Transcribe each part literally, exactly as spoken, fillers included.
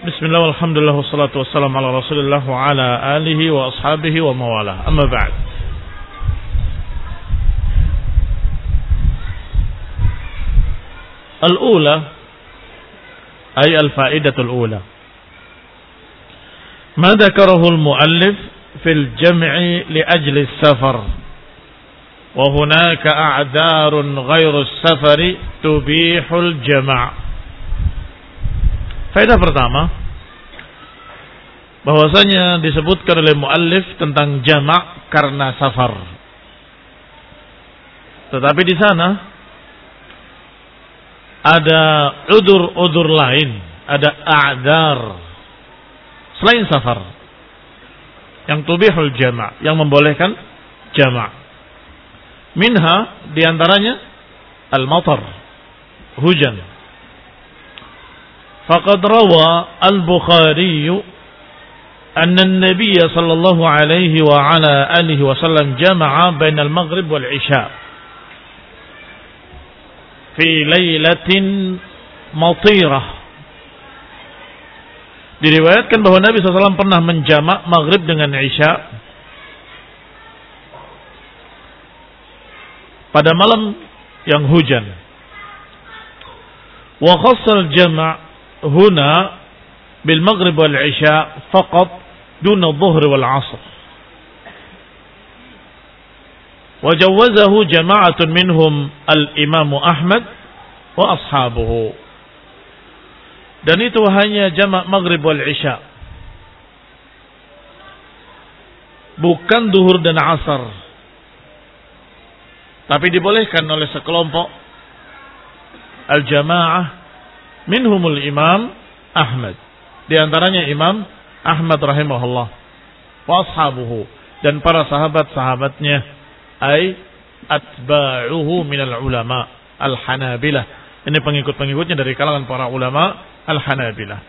Bismillah, alhamdulillah, wassalatu wassalamu ala rasulillah wa ala alihi wa ashabihi wa mawalah. Amma ba'd. Al-ula ay al-fa'idatul ula ma dzakarahu al-muallif fil jam'i li ajli as-safar wa hunaka a'dharun ghairu as-safari tubihul jama'. Faedah pertama, bahwasanya disebutkan oleh muallif tentang jamak karena safar. Tetapi di sana ada udzur-udzur lain, ada a'dzar selain safar yang tubihul jamak, yang membolehkan jamak. Minha diantaranya al-matar, hujan. Faqad rawa al-Bukhari anna an-nabiy sallallahu alaihi wa ala alihi wasallam jama'a bainal maghrib wal isya fi lailatin matirah. Diriwayatkan bahwa Nabi sallallahu alaihi wasallam pernah menjamak maghrib dengan isya pada malam yang hujan. Wa khassal jama' huna bil maghrib wal isya faqat duna dhuhr wal asr. Wa jawazahu jama'atun minhum al-Imam Ahmad wa ashabuhu. Dan itu hanya jamak maghrib wal isya, bukan duhur dan asar. Tapi dibolehkan oleh sekelompok al-jamaah minhumul Imam Ahmad, di antaranya Imam Ahmad rahimahullah, wa ashabuhu, dan para sahabat-sahabatnya, ay atba'uhu minal ulama al-Hanabilah. Ini pengikut-pengikutnya dari kalangan para ulama al-Hanabilah.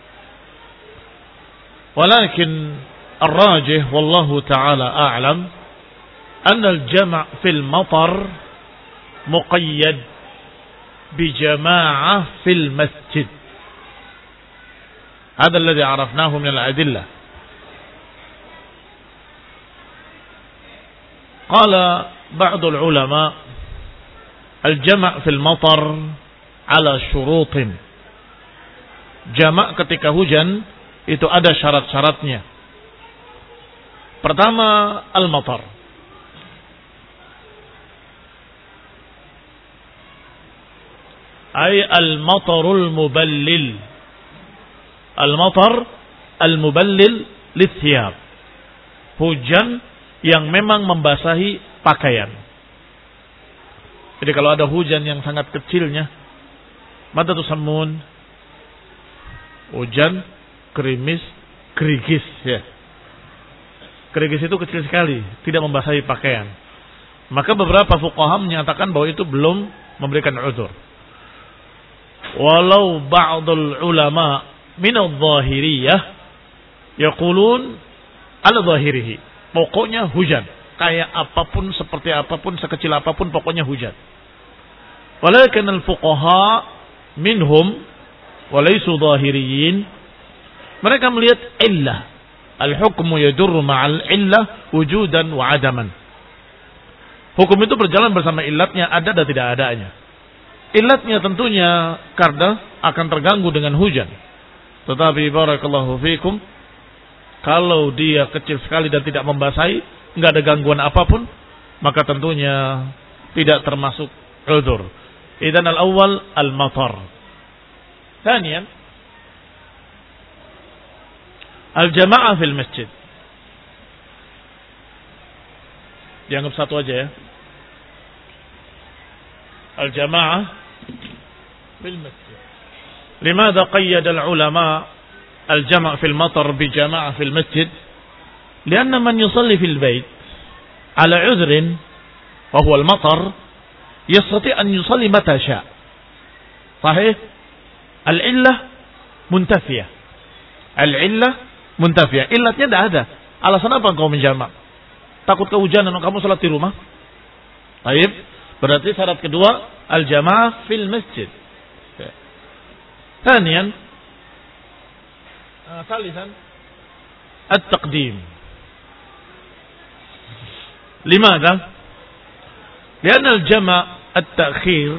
Walakin ar-rajih wallahu ta'ala a'lam anna al-jama' fil matar muqayyad بجماعة في المسجد. هذا الذي عرفناه من الأدلة. قال بعض العلماء الجمع في المطر على شروط. Jamak ketika hujan itu ada syarat-syaratnya. Pertama, al-matar, ay al-matarul muballil. Al-matar al-muballil lithiyab, hujan yang memang membasahi pakaian. Jadi kalau ada hujan yang sangat kecilnya, mata tusammun, hujan gerimis, gerigis ya. Gerigis itu kecil sekali, tidak membasahi pakaian. Maka beberapa fuqaha menyatakan bahwa itu belum memberikan uzur. Walau ba'dul ulama min adh-dhahiriyah yaqulun ala dhahirihi, pokoknya hujan, kayak apapun, seperti apapun, sekecil apapun, pokoknya hujan. Walakin al-fuqaha minhum walaysu dhahiriyin, mereka melihat illah, al-hukmu yadurru ma'al illah wujudan wa adaman. Hukum itu berjalan bersama illatnya, ada dan tidak adanya. Illatnya tentunya karena akan terganggu dengan hujan. Tetapi barakallahu fikum, kalau dia kecil sekali dan tidak membasahi, enggak ada gangguan apapun, maka tentunya tidak termasuk uzur. Idzan al-awwal al-matar. Tsaniyan, al-jama'ah fil masjid. Dianggap satu aja ya. Al-jama'ah fil masjid. Limadha qayyada al-ulama al-jama' fil matar bi jama'ah fil masjid? Lianna man yusalli fil bait ala 'udhrin wa huwa al-matar yastati' an yusalli mata sha'. Sahih? Al-illah muntafiyah. Al-illah muntafiyah. Illatnya tidak ada. Alasan apa engkau menjamak? Takut kehujanan, kamu salat di rumah? Baik. Berarti syarat kedua al-jamaah fil masjid. Tsaniyan, ثالثا التقديم. لماذا؟ لأن الجمع التأخير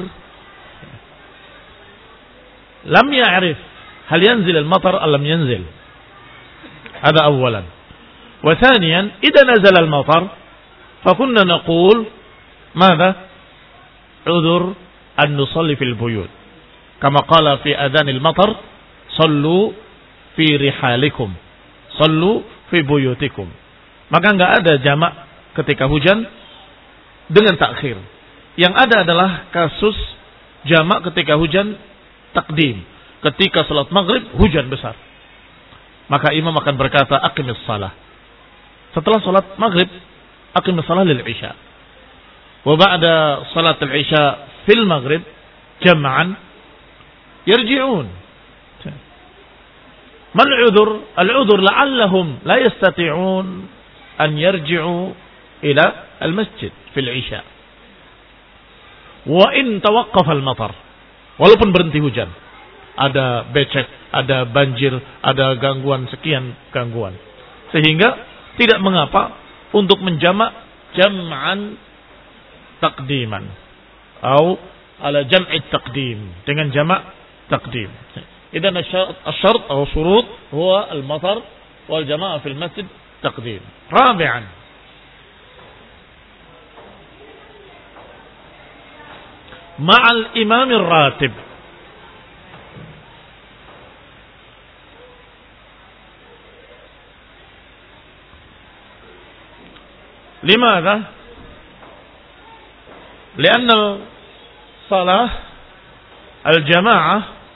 لم يعرف هل ينزل المطر أم لم ينزل. هذا أولا. وثانيا إذا نزل المطر فكنا نقول ماذا؟ عذر أن نصلي في البيوت كما قال في أذان المطر صلوا في رحالكم صلوا في بيوتكم. Maka enggak ada jamak ketika hujan dengan takhir. Yang ada adalah kasus jamak ketika hujan takdim. Ketika salat maghrib hujan besar, maka imam akan berkata aqimis salah. Setelah salat maghrib aqimis salah lil isya. Wa ba'da salat al isya fil maghrib jam'an yarji'un. Mal 'udhr? Al 'udhr la'allahum la yastati'un an yarji'u ila al masjid fil isya. Wa in tawaqqafa al matar. Walaupun berhenti hujan, ada becek, ada banjir, ada gangguan sekian gangguan, sehingga tidak mengapa untuk menjamak jam'an taqdiman atau ala jam'i taqdim, dengan jamak taqdim. Idan asy-syart atau syurut huwa al-matar wal jama'ah fil masjid taqdim. Rabi'an, ma'al imam ar-ratib. لماذا؟ لأن الصلاة الجماعة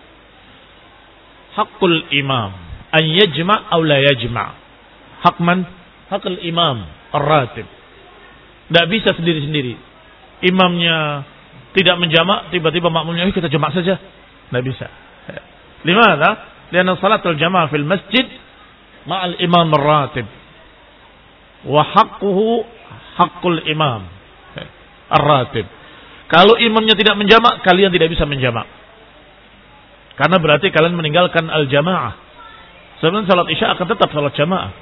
حق الإمام أن يجمع أو لا يجمع. حق من؟ حق الإمام الراتب. Tidak bisa sendiri-sendiri. Imamnya tidak menjamak, tiba-tiba makmumnya kita jamak saja. Tidak bisa. لماذا؟ لأن صلاة الجماعة في المسجد مع الإمام الراتب. وحقه hakul imam ar-ratib. Kalau imamnya tidak menjamak, kalian tidak bisa menjamak. Karena berarti kalian meninggalkan al-jamaah. Sebenarnya salat isya akan tetap salat jamaah.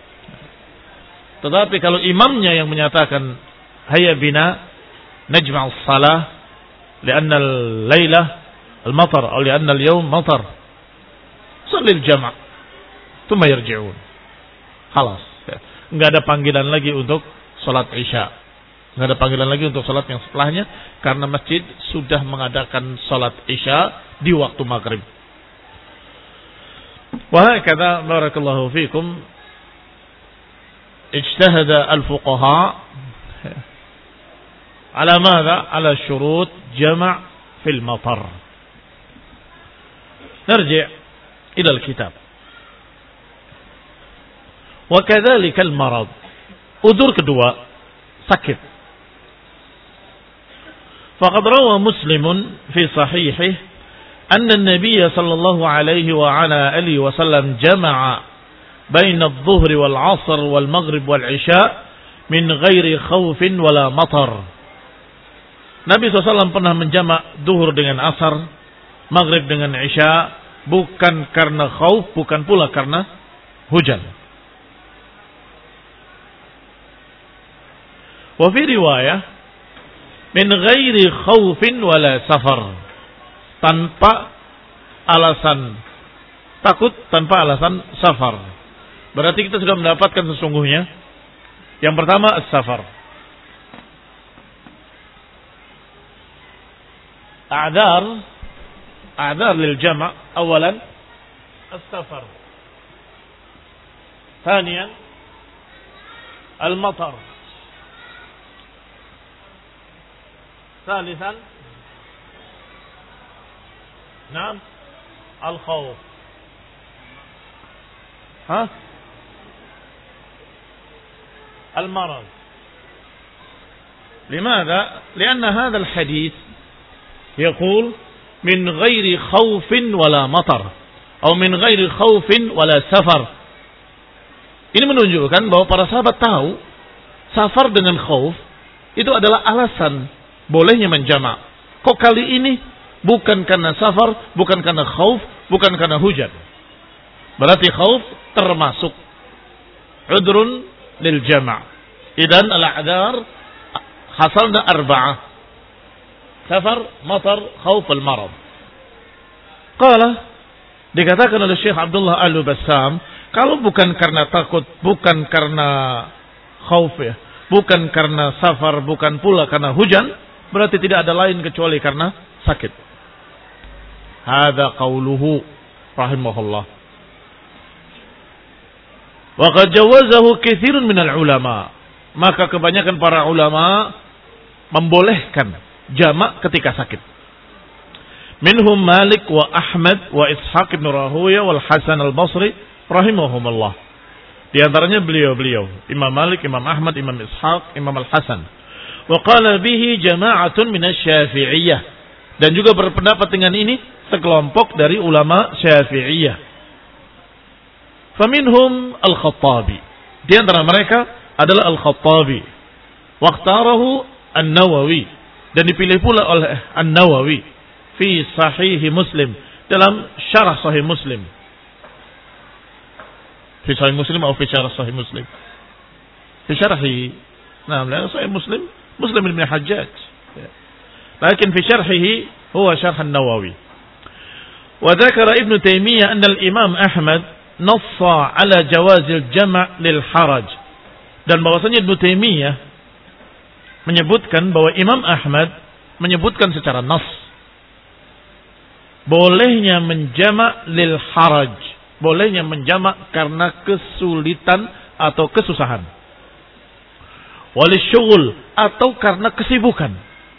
Tetapi kalau imamnya yang menyatakan hayya bina najma'u shalah li'anna al-lailah al-matar atau li'anna al-yawm matar. Salli al-jama'. Tsumma yarji'un. Khalas. Enggak ada panggilan lagi untuk salat isya. Enggak ada panggilan lagi untuk salat yang setelahnya karena masjid sudah mengadakan salat isya di waktu maghrib. Wa hakadha barakallahu fikum ijtahada al-fuqaha ala madha? Ala syurut jama' fil matar. Narji' ila al-kitab. Wa kadzalika al-marad. Udzur kedua, sakit. Faqad rawa Muslimun fi sahihihi anna an-nabiy sallallahu alaihi wa ala alihi wasallam jama'a baina adh-dhuhri wal 'ashr wal maghrib wal 'isya min ghairi khaufin wala matar. Nabi sallallahu alaihi wasallam pernah menjamak zuhur dengan asar, maghrib dengan isya, bukan karena khauf, bukan pula karena hujan. Wa fi riwayah min ghairi khaufin wala safar, tanpa alasan takut, tanpa alasan safar. Berarti kita sudah mendapatkan sesungguhnya yang pertama as-safar. A'dzar a'dzar lil jama' awalan as-safar. Thaniyan al-matar. ثالثا نعم الخوف. ها المرض. لماذا؟ لأن هذا الحديث يقول من غير خوف ولا مطر أو من غير خوف ولا سفر. Ini menunjukkan bahwa para sahabat tahu safar dengan khauf itu adalah alasan bolehnya menjamak. Kok kali ini bukan karena safar, bukan karena khauf, bukan karena hujan. Berarti khauf termasuk udrun lil jama'. Idan al-a'dar hasalna arba'ah. Safar, matar, khauf al-marad. Qala, dikatakan oleh Syekh Abdullah Al-Bassam, kalau bukan karena takut, bukan karena khauf ya, bukan karena safar, bukan pula karena hujan, berarti tidak ada lain kecuali karena sakit. Hada qauluhu rahimahullah. Wa qad jawazahu katsirun minal ulama. Maka kebanyakan para ulama membolehkan jamak ketika sakit. Minhum Malik wa Ahmad wa Ishaq ibn Rahuya wal Hasan al-Basri rahimahumullah. Di antaranya beliau-beliau, Imam Malik, Imam Ahmad, Imam Ishaq, Imam Al-Hasan. Wa qala bihi jama'atun minasy-Syafi'iyah. Dan juga berpendapat dengan ini sekelompok dari ulama Syafi'iyah. Faminhum Al-Khattabi. Di antara mereka adalah Al-Khattabi. Waqtarahu An-Nawawi. Dan dipilih pula oleh An-Nawawi fi Sahih Muslim, dalam syarah Sahih Muslim. Fi Sahih Muslim atau fi syarah Sahih Muslim? Fi syarhi. Nah, Sahih Muslim, Muslim bin Hajjaj. Lakin fi syarhihi huwa syarh An-Nawawi. Wa dzakara Ibnu Taimiyah anna al-Imam Ahmad nassa ala jawazil jama' lil haraj. Dan bahwasanya Ibnu Taimiyah menyebutkan bahwa Imam Ahmad menyebutkan secara nas bolehnya menjama' lil haraj, bolehnya menjama' karena kesulitan atau kesusahan, walisyughul atau karena kesibukan.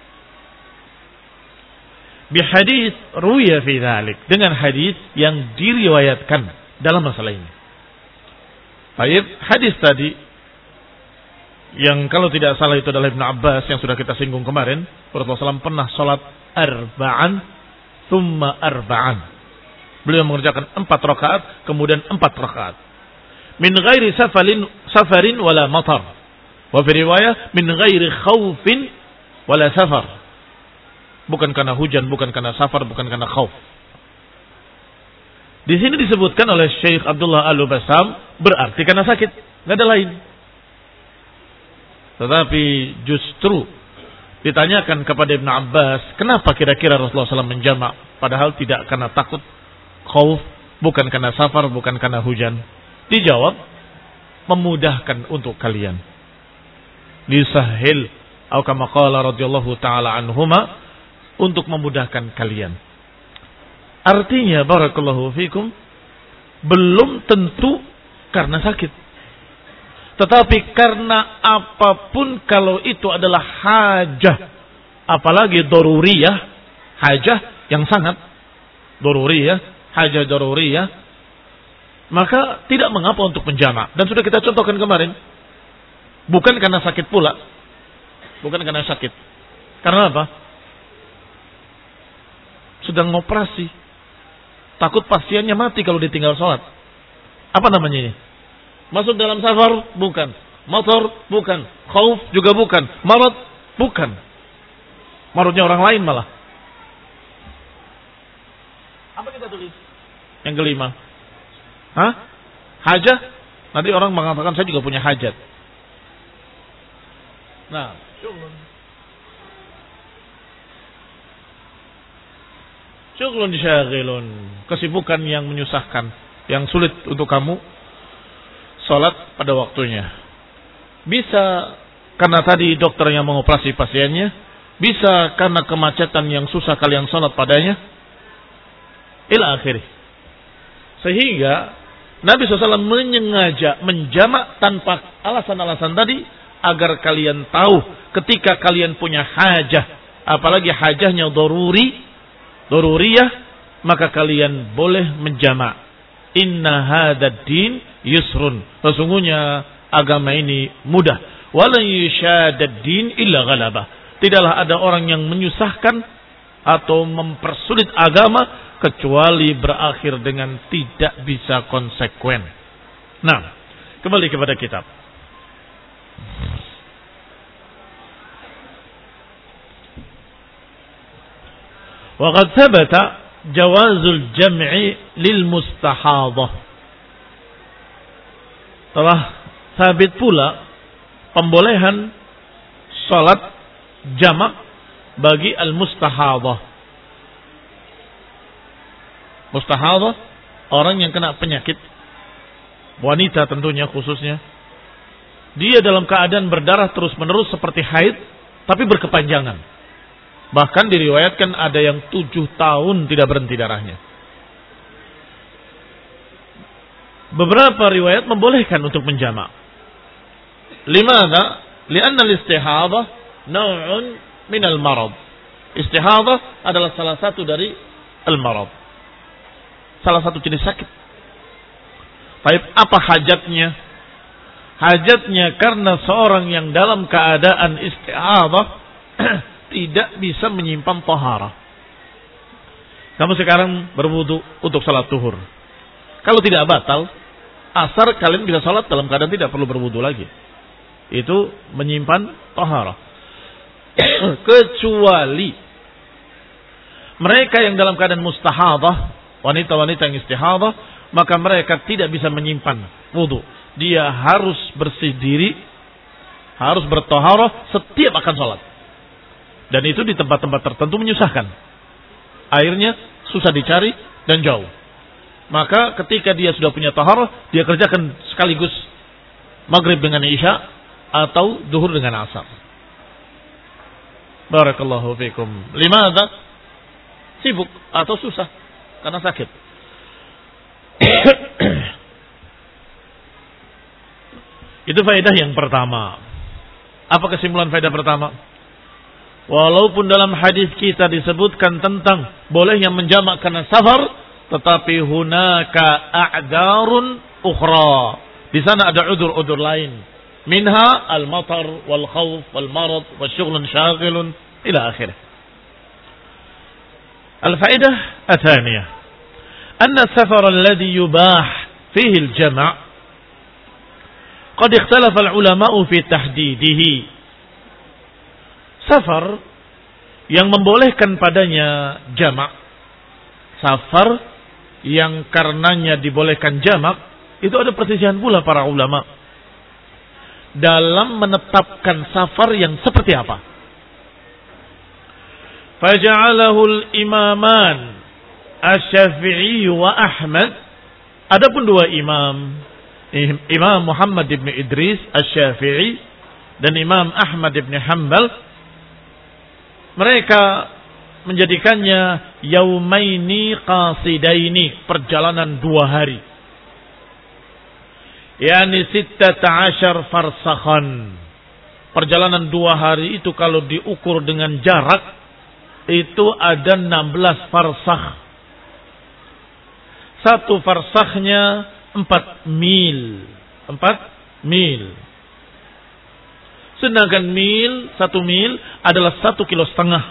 Bihadits ruya fi dzalik, dengan hadis yang diriwayatkan dalam masalah ini. Baik, hadis tadi yang kalau tidak salah itu adalah Ibnu Abbas yang sudah kita singgung kemarin. Rasulullah shallallahu alaihi wasallam pernah salat arba'an thumma arba'an. Beliau mengerjakan empat rakaat kemudian empat rakaat. Min ghairi safarin safarin wala matar. Wa fi riwayah min ghairi khaufin wala safar. Bukan karena hujan, bukan karena safar, bukan karena khauf. Di sini disebutkan oleh Syekh Abdullah Al-Bassam berarti karena sakit, enggak ada lain. Tetapi justru ditanyakan kepada Ibnu Abbas, kenapa kira-kira Rasulullah shallallahu alaihi wasallam menjamak, padahal tidak karena takut, khauf, bukan karena safar, bukan karena hujan. Dijawab, memudahkan untuk kalian. Lisahil, atau kama qala radhiyallahu taala anhuma, untuk memudahkan kalian. Artinya, barakallahu fikum, belum tentu karena sakit. Tetapi karena apapun kalau itu adalah hajah, apalagi daruriyah, hajah yang sangat daruriyah, hajah daruriyah, maka tidak mengapa untuk menjamak. Dan sudah kita contohkan kemarin, bukan karena sakit pula, bukan karena sakit. Karena apa? Sedang ngoperasi, takut pasiennya mati kalau ditinggal sholat. Apa namanya ini? Masuk dalam safar? Bukan. Motor? Bukan. Khauf juga bukan. Marad? Bukan. Maradnya orang lain malah. Apa kita tulis? Yang kelima. Hah? Hajah? Nanti orang mengatakan saya juga punya hajat. Nah, syughlun. Syughlun syaghilun. Kesibukan yang menyusahkan, yang sulit untuk kamu salat pada waktunya. Bisa karena tadi dokter yang mengoperasi pasiennya, bisa karena kemacetan yang susah kalian salat padanya, ila akhirih. Sehingga Nabi shallallahu alaihi wasallam menyengaja menjamak tanpa alasan-alasan tadi agar kalian tahu ketika kalian punya hajah, apalagi hajahnya daruri, daruriyah, maka kalian boleh menjamak. Inna hadad din yusrun. Sesungguhnya agama ini mudah. Walan yushadad din illa ghalabah. Tidaklah ada orang yang menyusahkan atau mempersulit agama kecuali berakhir dengan tidak bisa konsekuen. Nah, kembali kepada kitab. Wa qad thabata jawazul jam'i lil mustahadhah. Telah sabit pula pembolehan salat jamak bagi al-mustahadah. Mustahadah, orang yang kena penyakit, wanita tentunya khususnya, dia dalam keadaan berdarah terus-menerus seperti haid, tapi berkepanjangan. Bahkan diriwayatkan ada yang tujuh tahun tidak berhenti darahnya. Beberapa riwayat membolehkan untuk menjamak. Limadha? Lianna al-istihadah naw'un min al-marad. Istihadah adalah salah satu dari al-marad. Salah satu jenis sakit. Baik, apa hajatnya? Hajatnya karena seorang yang dalam keadaan istihadah tidak bisa menyimpan taharah. Kamu sekarang berwudu untuk salat zuhur. Kalau tidak batal, asar kalian bisa salat dalam keadaan tidak perlu berwudu lagi. Itu menyimpan taharah. Kecuali mereka yang dalam keadaan mustahadah, wanita-wanita yang istihadah, maka mereka tidak bisa menyimpan wudu. Dia harus bersih diri, harus bertaharah setiap akan salat. Dan itu di tempat-tempat tertentu menyusahkan. Airnya susah dicari dan jauh. Maka ketika dia sudah punya taharah, dia kerjakan sekaligus maghrib dengan isya atau zuhur dengan asar. Barakallahu fikum. Limadha? Sibuk atau susah karena sakit. Itu faedah yang pertama. Apa kesimpulan faedah pertama? Walaupun dalam hadis kita disebutkan tentang bolehnya menjamak karena safar, tetapi hunaka a'darun ukhra. Di sana ada udur-udur lain. Minha al-matar wal khawf wal marad wa syughlun syaghilun ila akhirih. Al-faedah athaniyah. Anna safar alladhi yubah fihi al-jama' qad ikhtalafa al-ulama'u fi tahdidihi. Safar yang membolehkan padanya jamak, safar yang karenanya dibolehkan jamak, itu ada perselisihan pula para ulama dalam menetapkan safar yang seperti apa. Faja'alahu al-imaman Asy-Syafi'i wa Ahmad. Adapun dua imam, Imam Muhammad ibn Idris Asy-Syafi'i dan Imam Ahmad ibn Hanbal, mereka menjadikannya yaumaini qasidaini, perjalanan dua hari. Yani sittata asyar farsakhan. Perjalanan dua hari itu kalau diukur dengan jarak, itu ada enam belas farsakh. Satu farsakhnya empat mil. Empat mil. Sedangkan mil, satu mil adalah satu kilo setengah.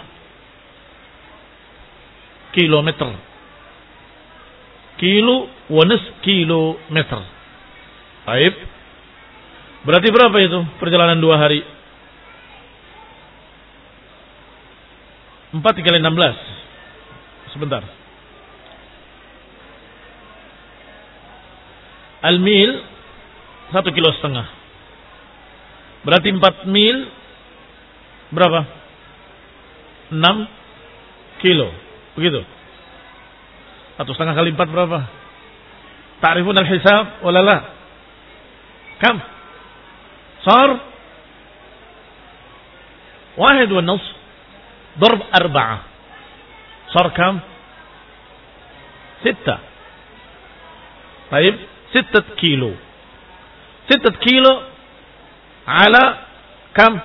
Kilometer. Kilo wanis kilometer. Baik. Berarti berapa itu perjalanan dua hari? Empat dikali enam belas. Sebentar. Al-mil satu kilo setengah. Berarti empat mil berapa? Enam kilo. Begitu. Satu setengah kali empat berapa? Ta'rifun al-hisab wala la? Kam? Sar? Wahid wa nus. Darb arba'ah. Sar kam? Sitta. Baik. Sittat kilo. Sittat kilo ala kam?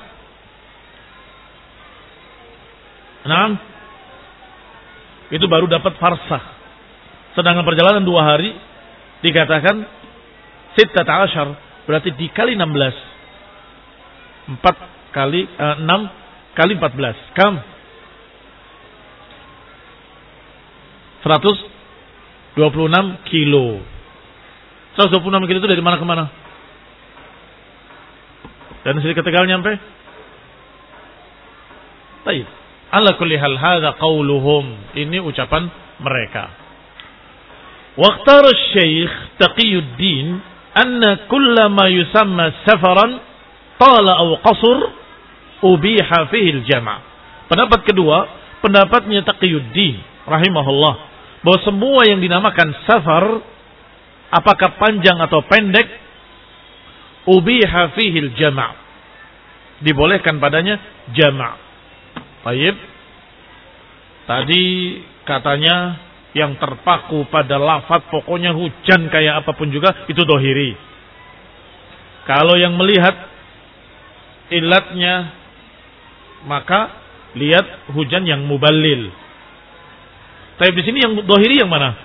Enam. Itu baru dapat farsakh. Sedangkan perjalanan dua hari dikatakan sittat asyar, berarti dikali enam belas. Empat kali uh, enam kali empat belas. Kam? Seratus dua puluh enam kilo. Seratus dua puluh enam kilo itu dari mana ke mana? Dan sedikit Tegal nyampe? Baik. Ala kulli hal hadza qauluhum. Ini ucapan mereka. Waqtar Syekh Taqiyuddin anna kullama yusamma safaran tala aw qasr ubiha fihi al-jama'. Pendapat kedua, pendapatnya Taqiyuddin rahimahullah, bahwa semua yang dinamakan safar, apakah panjang atau pendek, ubiha fihi al-jama', dibolehkan padanya jama'. Baik. Tadi katanya yang terpaku pada lafaz pokoknya hujan kayak apapun juga itu dohiri. Kalau yang melihat ilatnya maka lihat hujan yang muballil. Tapi di sini yang dohiri yang mana?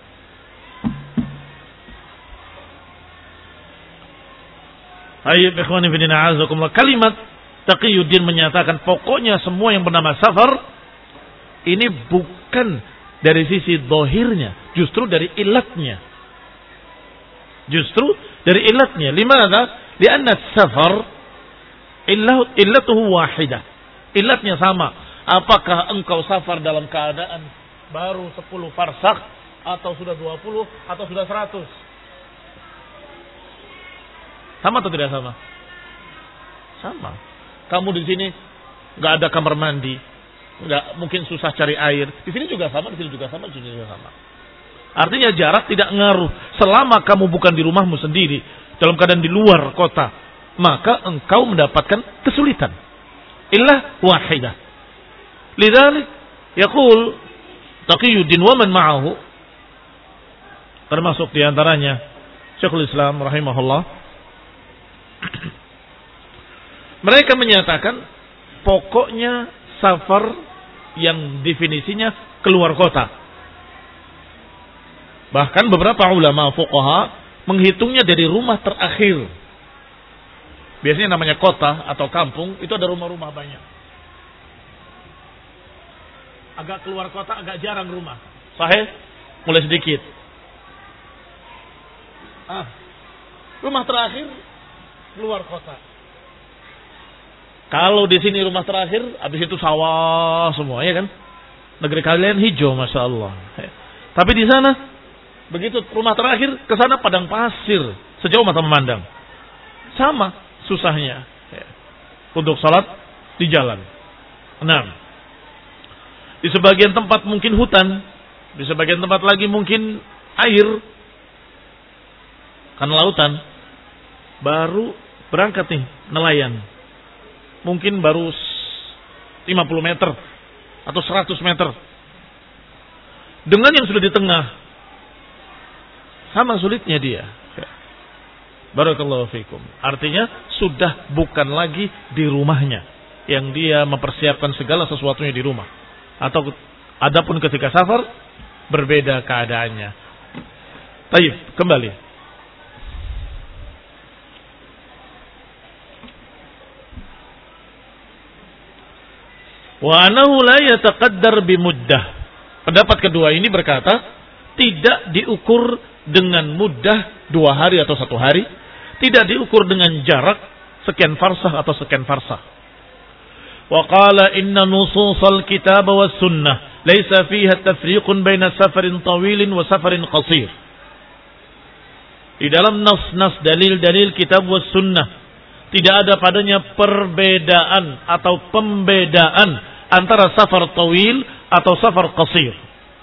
Ayo ikhwani fillah azakumullah. Kalimat Taqiyuddin menyatakan pokoknya semua yang bernama safar ini bukan dari sisi dohirnya, justru dari ilatnya. Justru dari ilatnya. Limana? Lianna safar illatuhu wahidah. Ilatnya sama. Apakah engkau safar dalam keadaan baru sepuluh farsak, atau sudah dua puluh, atau sudah seratus? Sama atau tidak sama? Sama. Kamu di sini nggak ada kamar mandi, nggak mungkin susah cari air. Di sini juga sama, di sini juga sama, di sini juga sama. Artinya jarak tidak ngaruh. Selama kamu bukan di rumahmu sendiri, dalam keadaan di luar kota, maka engkau mendapatkan kesulitan. Illah wahidah. Lidzalik yaqul Taqiyuddin wa man ma'ahu, termasuk diantaranya Syekhul Islam rahimahullah. Mereka menyatakan pokoknya safar yang definisinya keluar kota. Bahkan beberapa ulama fuqaha menghitungnya dari rumah terakhir. Biasanya namanya kota atau kampung itu ada rumah-rumah banyak. Agak keluar kota agak jarang rumah. Sahih? Mulai sedikit. Ah, rumah terakhir keluar kota. Kalau di sini rumah terakhir, habis itu sawah semua, ya kan? Negeri kalian hijau, masya Allah. Tapi di sana, begitu rumah terakhir, ke sana padang pasir, sejauh mata memandang. Sama susahnya untuk salat di jalan. Enam. Di sebagian tempat mungkin hutan, di sebagian tempat lagi mungkin air, karena lautan. Baru berangkat nih nelayan. Mungkin baru lima puluh meter atau seratus meter. Dengan yang sudah di tengah, sama sulitnya dia. Barakallahu fikum. Artinya sudah bukan lagi di rumahnya, yang dia mempersiapkan segala sesuatunya di rumah. Atau adapun ketika safar berbeda keadaannya. Baik, kembali. Wa anahu la yataqaddar bimuddah. Pendapat kedua ini berkata tidak diukur dengan muddah dua hari atau satu hari, tidak diukur dengan jarak sekian farsah atau sekian farsah. Wa qala inna nususal kitab was sunnah laisa fiha tafriqun baina safarin tawilin wa safarin qasir. Di dalam nas-nas dalil-dalil kitab was sunnah tidak ada padanya perbedaan atau pembedaan antara safar tawil atau safar qasir.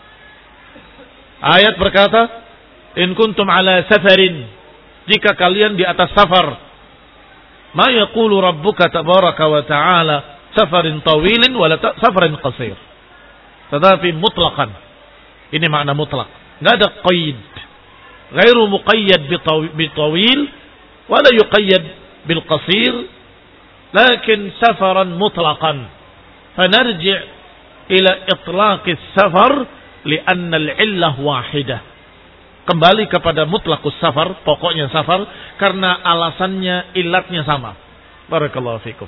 Ayat berkata, in kuntum ala safarin, jika kalian di atas safar, ma yaqulu rabbuka tabaraka wa ta'ala safarin tawilin wala safarin qasir. Tetapi mutlaqan. Ini makna mutlak. Enggak ada qaid. Ghairu muqayyad bitawil wala yuqayyad bil qasir, lakin safaran mutlaqan. فنرجع إلى إطلاق السفر لأن العلة واحدة. Kembali kepada mutlaqus safar, pokoknya safar, karena alasannya, ilatnya sama. Barakallahu fikum.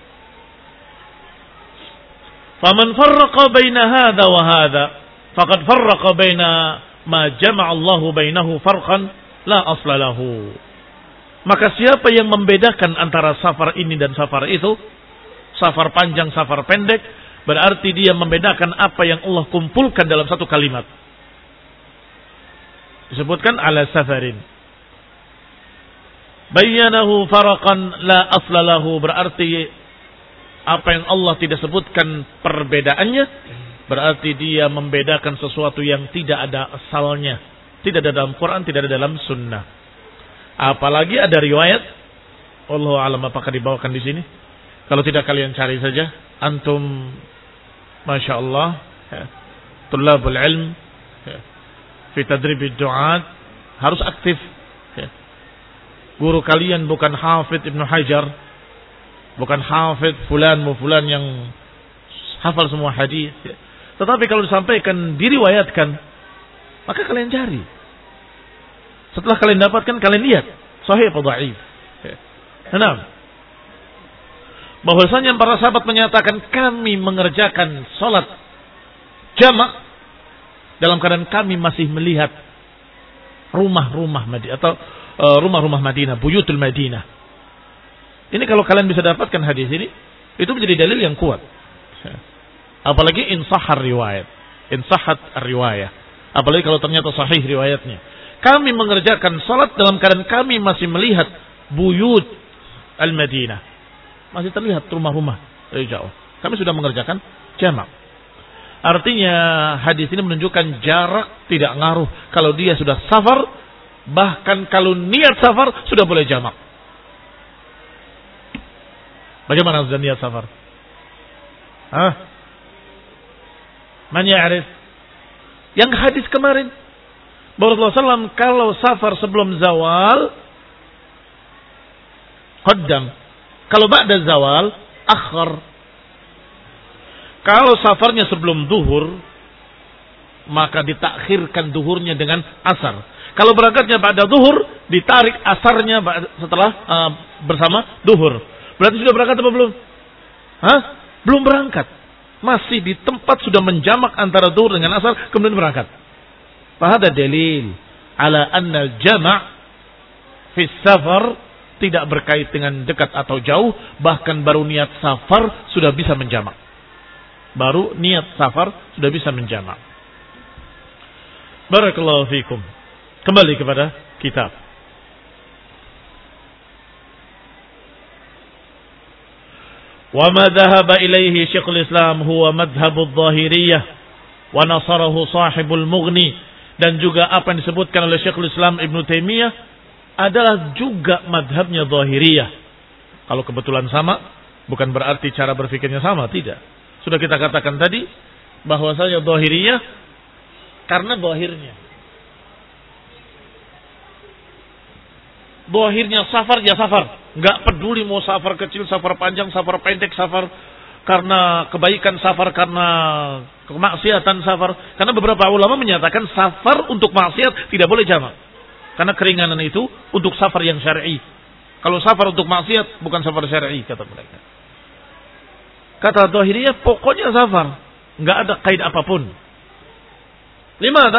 Faman farraqa baina hadha wa hadha faqad farraqa baina ma jama'a Allahu bainahu farqan la asla lahu. Maka siapa yang membedakan antara safar ini dan safar itu, safar panjang, safar pendek, berarti dia membedakan apa yang Allah kumpulkan dalam satu kalimat. Disebutkan ala safarin. Bayyanahu faraqan la asla lahu, berarti apa yang Allah tidak sebutkan perbedaannya, berarti dia membedakan sesuatu yang tidak ada asalnya, tidak ada dalam Quran, tidak ada dalam sunnah. Apalagi ada riwayat, wallahu a'lam apakah dibawakan di sini. Kalau tidak kalian cari saja, antum masya Allah, ya, tulabul ilm, ya, fi tadribid du'at, harus aktif. Ya. Guru kalian bukan Hafidh Ibnu Hajar, bukan Hafidh fulan mu fulan yang hafal semua hadis. Ya. Tetapi kalau disampaikan, diriwayatkan, maka kalian cari. Setelah kalian dapatkan, kalian lihat sahih atau dhaif. Enam. Bahwasanya para sahabat menyatakan kami mengerjakan salat jamak dalam keadaan kami masih melihat rumah-rumah Madinah atau uh, rumah-rumah Madinah, buyutul Madinah. Ini kalau kalian bisa dapatkan hadis ini, itu menjadi dalil yang kuat. Apalagi insahar riwayat, insahat riwayah. Apalagi kalau ternyata sahih riwayatnya. Kami mengerjakan salat dalam keadaan kami masih melihat buyut al-Madinah. Masih terlihat rumah-rumah dari jauh. Kami sudah mengerjakan jamak. Artinya hadis ini menunjukkan jarak tidak ngaruh. Kalau dia sudah safar, bahkan kalau niat safar sudah boleh jamak. Bagaimana sudah niat safar? Hah? Man ya'rif? Yang hadis kemarin, Rasulullah shallallahu alaihi wasallam kalau safar sebelum zawal, qaddam. Kalau ba'da zawal, akhar. Kalau safarnya sebelum duhur, maka ditakhirkan duhurnya dengan asar. Kalau berangkatnya pada duhur, ditarik asarnya setelah uh, bersama duhur. Berarti sudah berangkat apa belum? Hah? Belum berangkat. Masih di tempat sudah menjamak antara duhur dengan asar, kemudian berangkat. Fahada dalil ala anna al-jama' fi safar tidak berkait dengan dekat atau jauh, bahkan baru niat safar sudah bisa menjamak. Baru niat safar sudah bisa menjamak. Barakallahu fikum. Kembali kepada kitab. Wa ma dhahaba ilaihi Syekhul Islam huwa madhhabudz Zahiriyah wa nasarahu sahibul Mughni, dan juga apa yang disebutkan oleh Syekhul Islam Ibnu Taimiyah adalah juga madhabnya Zahiriyah. Kalau kebetulan sama, bukan berarti cara berfikirnya sama, tidak. Sudah kita katakan tadi bahwasanya Zahiriyah karena zahirnya. Zahirnya safar ya safar, enggak peduli mau safar kecil, safar panjang, safar pendek, safar karena kebaikan, safar karena kemaksiatan, safar. Karena beberapa ulama menyatakan safar untuk maksiat tidak boleh jamak. Karena keringanan itu untuk safar yang syar'i. Kalau safar untuk maksiat bukan safar syar'i kata mereka. Kata Zahiriyah pokoknya safar, enggak ada kaid apapun. Lima ada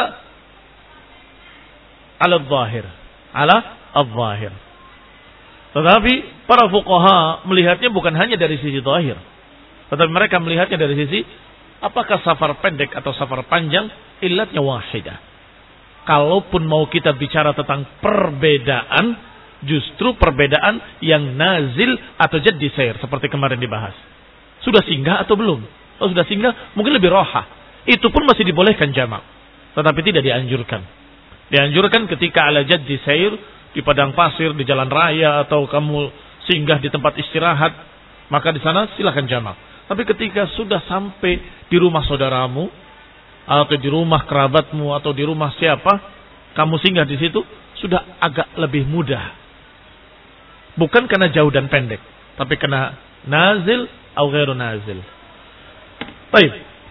ala zahir, ala al-zahir. Tetapi para fuqaha melihatnya bukan hanya dari sisi zahir, tetapi mereka melihatnya dari sisi apakah safar pendek atau safar panjang, illatnya wahidah. Kalaupun mau kita bicara tentang perbedaan, justru perbedaan yang nazil atau jaddi sair seperti kemarin dibahas. Sudah singgah atau belum? Kalau sudah singgah mungkin lebih roha. Itu pun masih dibolehkan jamak, tetapi tidak dianjurkan. Dianjurkan ketika ala jaddi sair, di padang pasir, di jalan raya, atau kamu singgah di tempat istirahat, maka di sana silakan jamak. Tapi ketika sudah sampai di rumah saudaramu, atau di rumah kerabatmu, atau di rumah siapa, kamu singgah di situ, sudah agak lebih mudah. Bukan karena jauh dan pendek, tapi karena nazil atau ghairu nazil. Baik.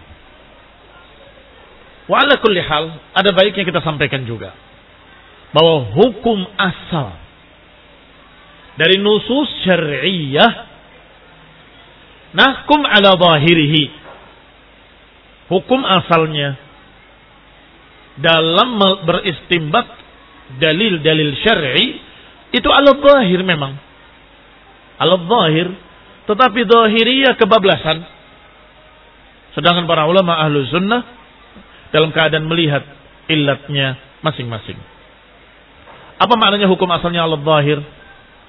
Wa ala kulli hal, ada baiknya kita sampaikan juga bahwa hukum asal dari nusus syar'iyyah nahkum ala zahirihi. Hukum asalnya dalam beristimbat dalil-dalil syar'i itu ala zahir memang. Ala zahir, tetapi zahiriyah kebablasan. Sedangkan para ulama ahlu sunnah dalam keadaan melihat illatnya masing-masing. Apa maknanya hukum asalnya ala zahir?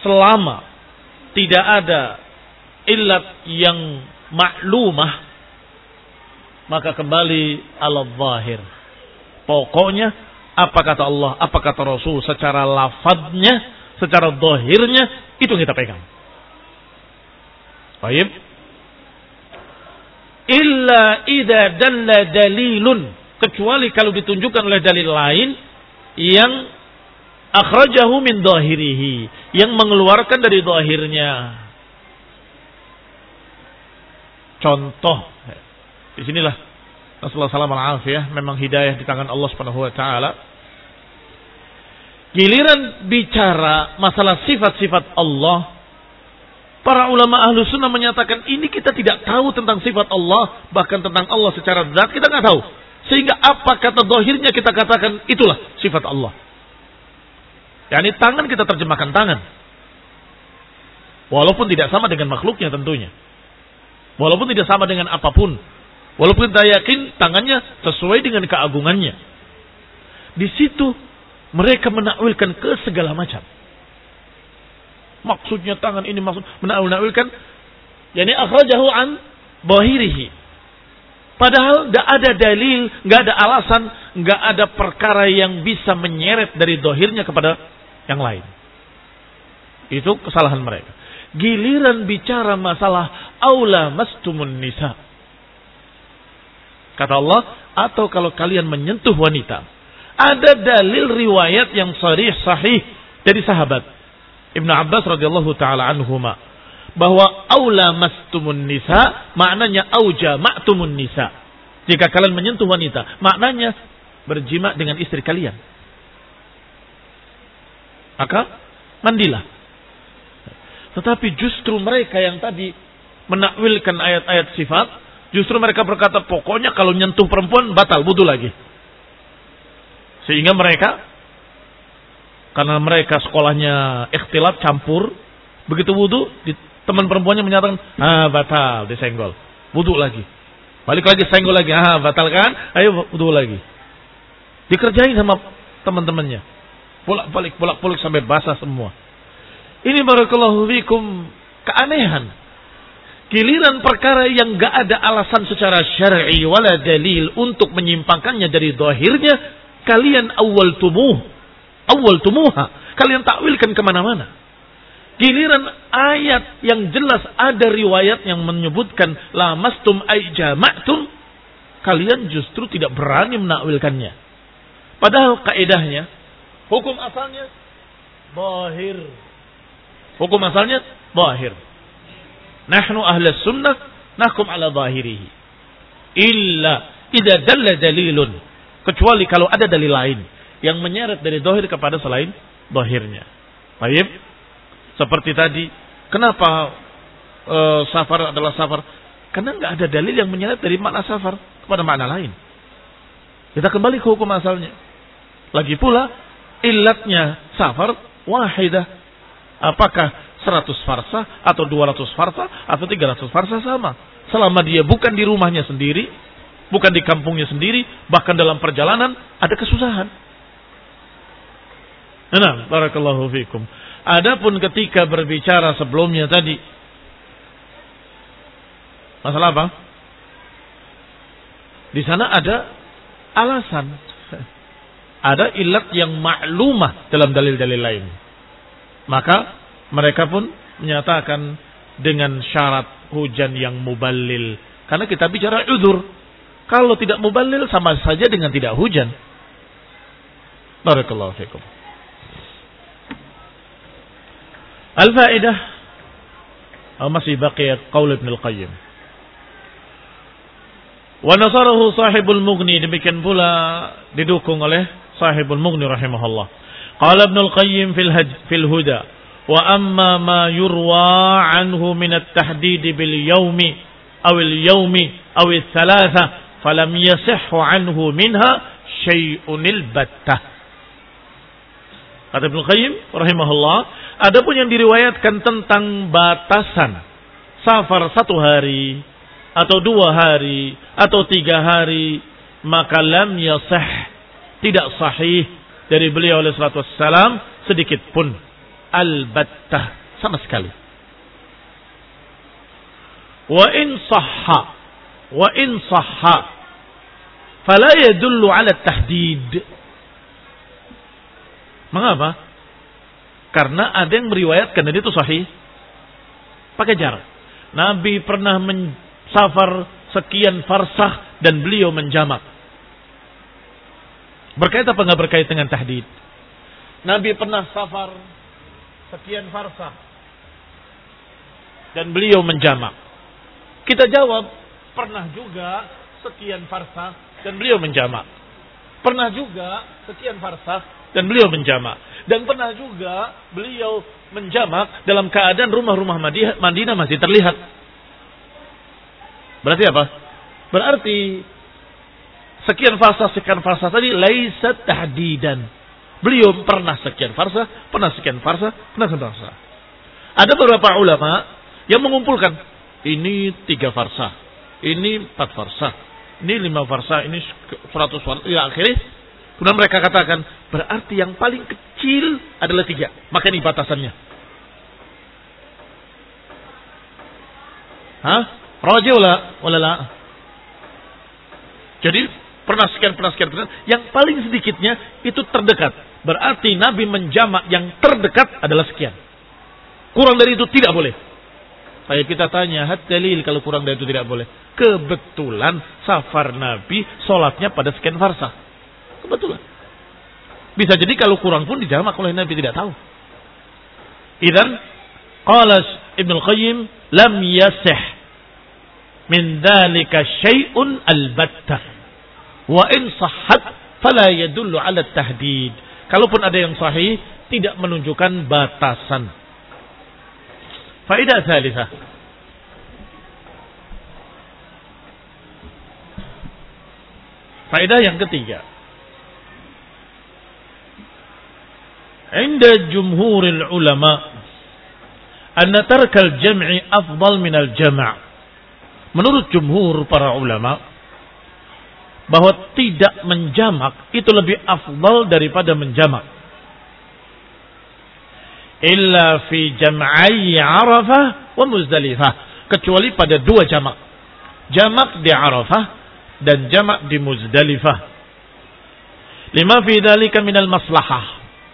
selama tidak ada illat yang maklumah, maka kembali ala zahir. Pokoknya apa kata Allah, apa kata Rasul secara lafadznya, secara zahirnya, itu yang kita pegang. Baik. Illa idza dalla dalilun, kecuali kalau ditunjukkan oleh dalil lain yang akhrajahu min zahirihi, yang mengeluarkan dari zahirnya. Contoh, di sinilah Rasulullah sallallahu alaihi wasallam memang hidayah di tangan Allah Subhanahu wa taala. Giliran bicara masalah sifat-sifat Allah, para ulama ahlu sunnah menyatakan ini kita tidak tahu tentang sifat Allah, bahkan tentang Allah secara zat kita nggak tahu. Sehingga apa kata zahirnya kita katakan itulah sifat Allah. Yani tangan kita terjemahkan tangan, walaupun tidak sama dengan makhluknya tentunya. Walaupun tidak sama dengan apapun. Walaupun kita yakin tangannya sesuai dengan keagungannya. Di situ mereka menakwilkan ke segala macam. Maksudnya tangan ini maksud menakwilkan. Yani akhrajahu an zahirihi. Padahal tidak ada dalil, nggak ada alasan, nggak ada perkara yang bisa menyeret dari zahirnya kepada yang lain. Itu kesalahan mereka. Giliran bicara masalah aula mastumun nisa, kata Allah, atau kalau kalian menyentuh wanita, ada dalil riwayat yang sharih sahih dari sahabat Ibnu Abbas radhiyallahu taala anhuma bahwa aula mastumun nisa maknanya auja ma'tumun nisa. Jika kalian menyentuh wanita, maknanya berjima dengan istri kalian. Maka mandilah. Tetapi justru mereka yang tadi menakwilkan ayat-ayat sifat, justru mereka berkata pokoknya kalau nyentuh perempuan batal wudu lagi. Sehingga mereka, karena mereka sekolahnya ikhtilat campur, begitu wudu, teman perempuannya menyatakan, ah batal, disenggol, wudu lagi. Balik lagi senggol lagi, ah batal kan, ayo wudu lagi. Dikerjain sama teman-temannya, bolak-balik, bolak-balik sampai basah semua. Ini barakallahu fikum keanehan. Giliran perkara yang gak ada alasan secara syar'i wala dalil untuk menyimpangkannya dari zahirnya, kalian awal tumuh, awal tumuha, kalian takwilkan kemana-mana. Giliran ayat yang jelas ada riwayat yang menyebutkan lamastum ay jama'tum, kalian justru tidak berani menakwilkannya. Padahal kaidahnya, hukum asalnya zahir. Hukum asalnya zahir. Nahnu ahlus sunnah nahkum ala zahirihi. Illa idza dalla dalilun. Kecuali kalau ada dalil lain yang menyeret dari zahir kepada selain zahirnya. Baik. Seperti tadi, kenapa e, safar adalah safar? Karena enggak ada dalil yang menyeret dari makna safar kepada makna lain. Kita kembali ke hukum asalnya. Lagi pula illatnya safar wahidah. Apakah seratus farsa atau dua ratus farsa atau tiga ratus farsa sama. Selama dia bukan di rumahnya sendiri, bukan di kampungnya sendiri, bahkan dalam perjalanan ada kesusahan. Nah, barakallahu fikum. Adapun ketika berbicara sebelumnya tadi, masalah apa? Di sana ada alasan. Ada ilat yang maklumah dalam dalil-dalil lain. Maka mereka pun menyatakan dengan syarat hujan yang muballil. Karena kita bicara udzur. Kalau tidak muballil sama saja dengan tidak hujan. Barakallahu fikum. Al-fa'idah. Masih baqiyat qaul Ibn Al-Qayyim. Wa nasarahu sahibul Mughni. Demikian pula didukung oleh sahibul Mughni rahimahullah. Qala Ibn Al-Qayyim fil haj fil huda wa amma ma yurwa anhu min at-tahdid bil yawmi aw al yawmi aw al thalatha falam yasihhu anhu minha syai'un al-battah. Kata Ibn Al-Qayyim rahimahullah, adapun yang diriwayatkan tentang batasan safar satu hari atau dua hari atau tiga hari, maka lam yasih, tidak sahih dari beliau alaihi salatu wassalam sedikit pun. albattah, sama sekali. Wa in sahha wa in sahha fala yadullu ala tahdid. Mengapa? Karena ada yang meriwayatkan dan itu sahih pakai jarak. Nabi pernah mensafar sekian farsakh dan beliau menjamak. Berkait apa enggak berkait dengan tahdid? Nabi pernah safar sekian farsakh dan beliau menjamak. Kita jawab, pernah juga sekian farsakh dan beliau menjamak. Pernah juga sekian farsakh dan beliau menjamak. Dan pernah juga beliau menjamak dalam keadaan rumah-rumah Madinah masih terlihat. Berarti apa? Berarti sekian farsakh, sekian farsakh tadi laisat tahdidan. Beliau pernah sekian farsakh, pernah sekian farsakh, pernah sekian farsakh. Ada beberapa ulama yang mengumpulkan ini tiga farsakh, ini empat farsakh, ini lima farsakh, ini seratus farsakh. Ya akhirnya, kemudian mereka katakan berarti yang paling kecil adalah tiga. Maka ini batasannya. Hah? Raja wala wala la. Jadi pernah sekian, pernah sekian, pernah. Yang paling sedikitnya itu terdekat. Berarti Nabi menjamak yang terdekat adalah sekian. Kurang dari itu tidak boleh. Saya kita tanya, hat dalil kalau kurang dari itu tidak boleh. Kebetulan safar Nabi sholatnya pada sekian farsakh. Kebetulan. Bisa jadi kalau kurang pun dijamak oleh Nabi, tidak tahu. Idzan qala Ibnu Qayyim lam yasih min dzalika syai'un albattah. Wa in sahhat fala yadullu ala tahdid. Kalaupun ada yang sahih, tidak menunjukkan batasan. Faedah tsalitsah. Faedah yang ketiga. Inda jumhuril ulama anna tarkal jam'i afdal minal jama'. Menurut jumhur para ulama bahwa tidak menjamak itu lebih afdal daripada menjamak. Illa fi jam'ai Arafah wa Muzdalifah, kecuali pada dua jamak. Jamak di Arafah dan jamak di Muzdalifah. Lima fi dzalika minal maslahah.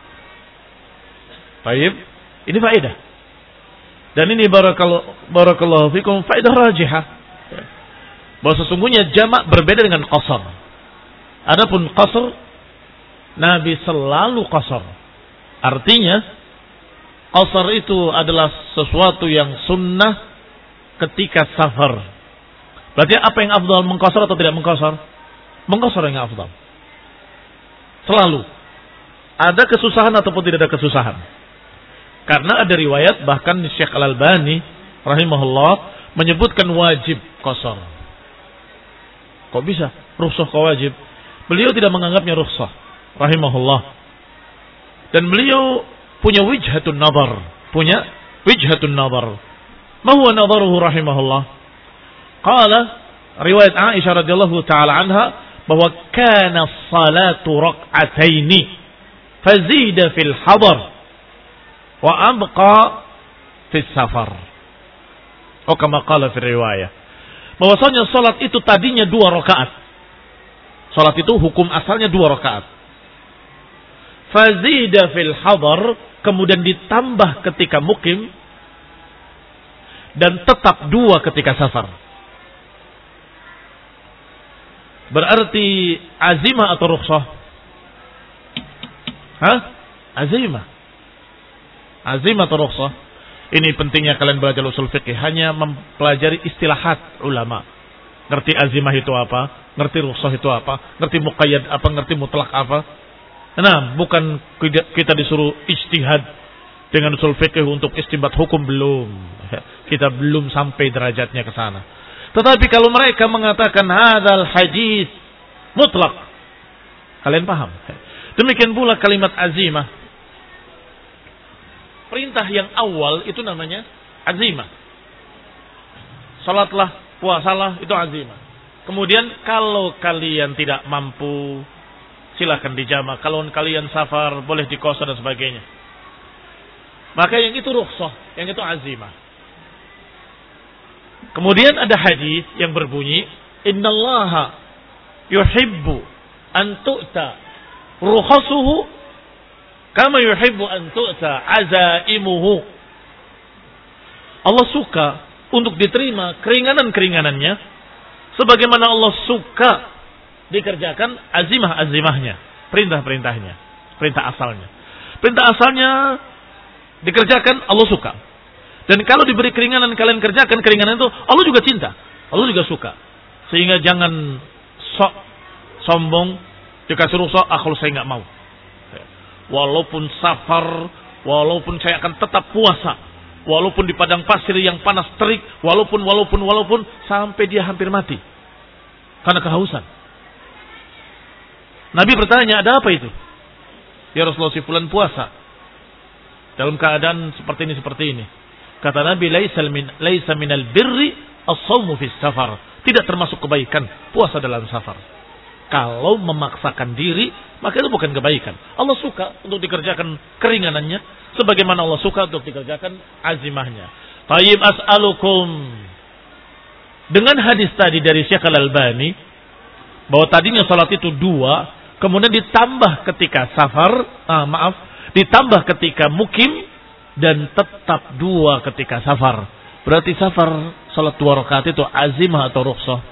Baik, ini faedah. Dan ini barakallahu barakallahu fikum faedah rajihah. Bahwa sesungguhnya jamak berbeda dengan qasar. Adapun qasar, Nabi selalu qasar. Artinya, qasar itu adalah sesuatu yang sunnah ketika safar. Berarti apa yang afdal, mengqasar atau tidak mengqasar? Mengqasar yang afdal. Selalu. Ada kesusahan ataupun tidak ada kesusahan. Karena ada riwayat, bahkan Syekh Al-Albani rahimahullah menyebutkan wajib qasar. Kok bisa? Rukhsah kok wajib? Beliau tidak menganggapnya rukhsah. Rahimahullah. Dan beliau punya wijhatun nazar. Punya wijhatun nazar. Ma huwa nazaruhu rahimahullah? Qala, riwayat Aisyah radhiyallahu ta'ala anha, bahwa kana salatu rak'ataini fazida fil hadar wa abqa fis safar. Oh, kama qala fi riwayah. Bahwasanya salat itu tadinya dua rakaat. Salat itu hukum asalnya dua rakaat. Fazida fil hadar, kemudian ditambah ketika mukim, dan tetap dua ketika safar. Berarti azimah atau rukhsah? Hah? Azimah. Azimah atau rukhsah? Ini pentingnya kalian belajar usul fikih, hanya mempelajari istilahat ulama. Ngerti azimah itu apa, ngerti rukhsah itu apa, ngerti muqayyad apa, ngerti mutlak apa. Nah, bukan kita disuruh ijtihad dengan usul fikih untuk istinbat hukum, belum. Kita belum sampai derajatnya ke sana. Tetapi kalau mereka mengatakan hadzal hadis mutlak, kalian paham. Demikian pula kalimat azimah. Perintah yang awal itu namanya azimah. Salatlah, puasalah, itu azimah. Kemudian kalau kalian tidak mampu, silakan dijamak. Kalau kalian safar, boleh dikosor dan sebagainya. Maka yang itu rukhsah, yang itu azimah. Kemudian ada hadis yang berbunyi, innallaha yuhibbu an tu'ta rukhasuhu kama yuhibbu an tu'ta azaimuhu. Allah suka untuk diterima keringanan-keringanannya sebagaimana Allah suka dikerjakan azimah-azimahnya, perintah-perintahnya, perintah asalnya. Perintah asalnya dikerjakan, Allah suka. Dan kalau diberi keringanan kalian kerjakan, keringanan itu Allah juga cinta, Allah juga suka. Sehingga jangan sok sombong, dikasih rukhsah, ah kalau saya nggak mau. Walaupun safar, walaupun saya akan tetap puasa, walaupun di padang pasir yang panas terik, walaupun walaupun walaupun sampai dia hampir mati karena kehausan. Nabi bertanya, ada apa itu? Ya Rasulullah, si fulan puasa dalam keadaan seperti ini seperti ini. Kata Nabi, laisa min laisa minal birri as-shaumu fis safar. Tidak termasuk kebaikan puasa dalam safar. Kalau memaksakan diri, maka itu bukan kebaikan. Allah suka untuk dikerjakan keringanannya sebagaimana Allah suka untuk dikerjakan azimahnya. Tayyib as'alukum. Dengan hadis tadi dari Syekh Al-Albani bahwa tadinya salat itu dua, kemudian ditambah ketika safar, ah, maaf, ditambah ketika mukim dan tetap dua ketika safar. Berarti safar salat dua rakaat itu azimah atau rukhsah?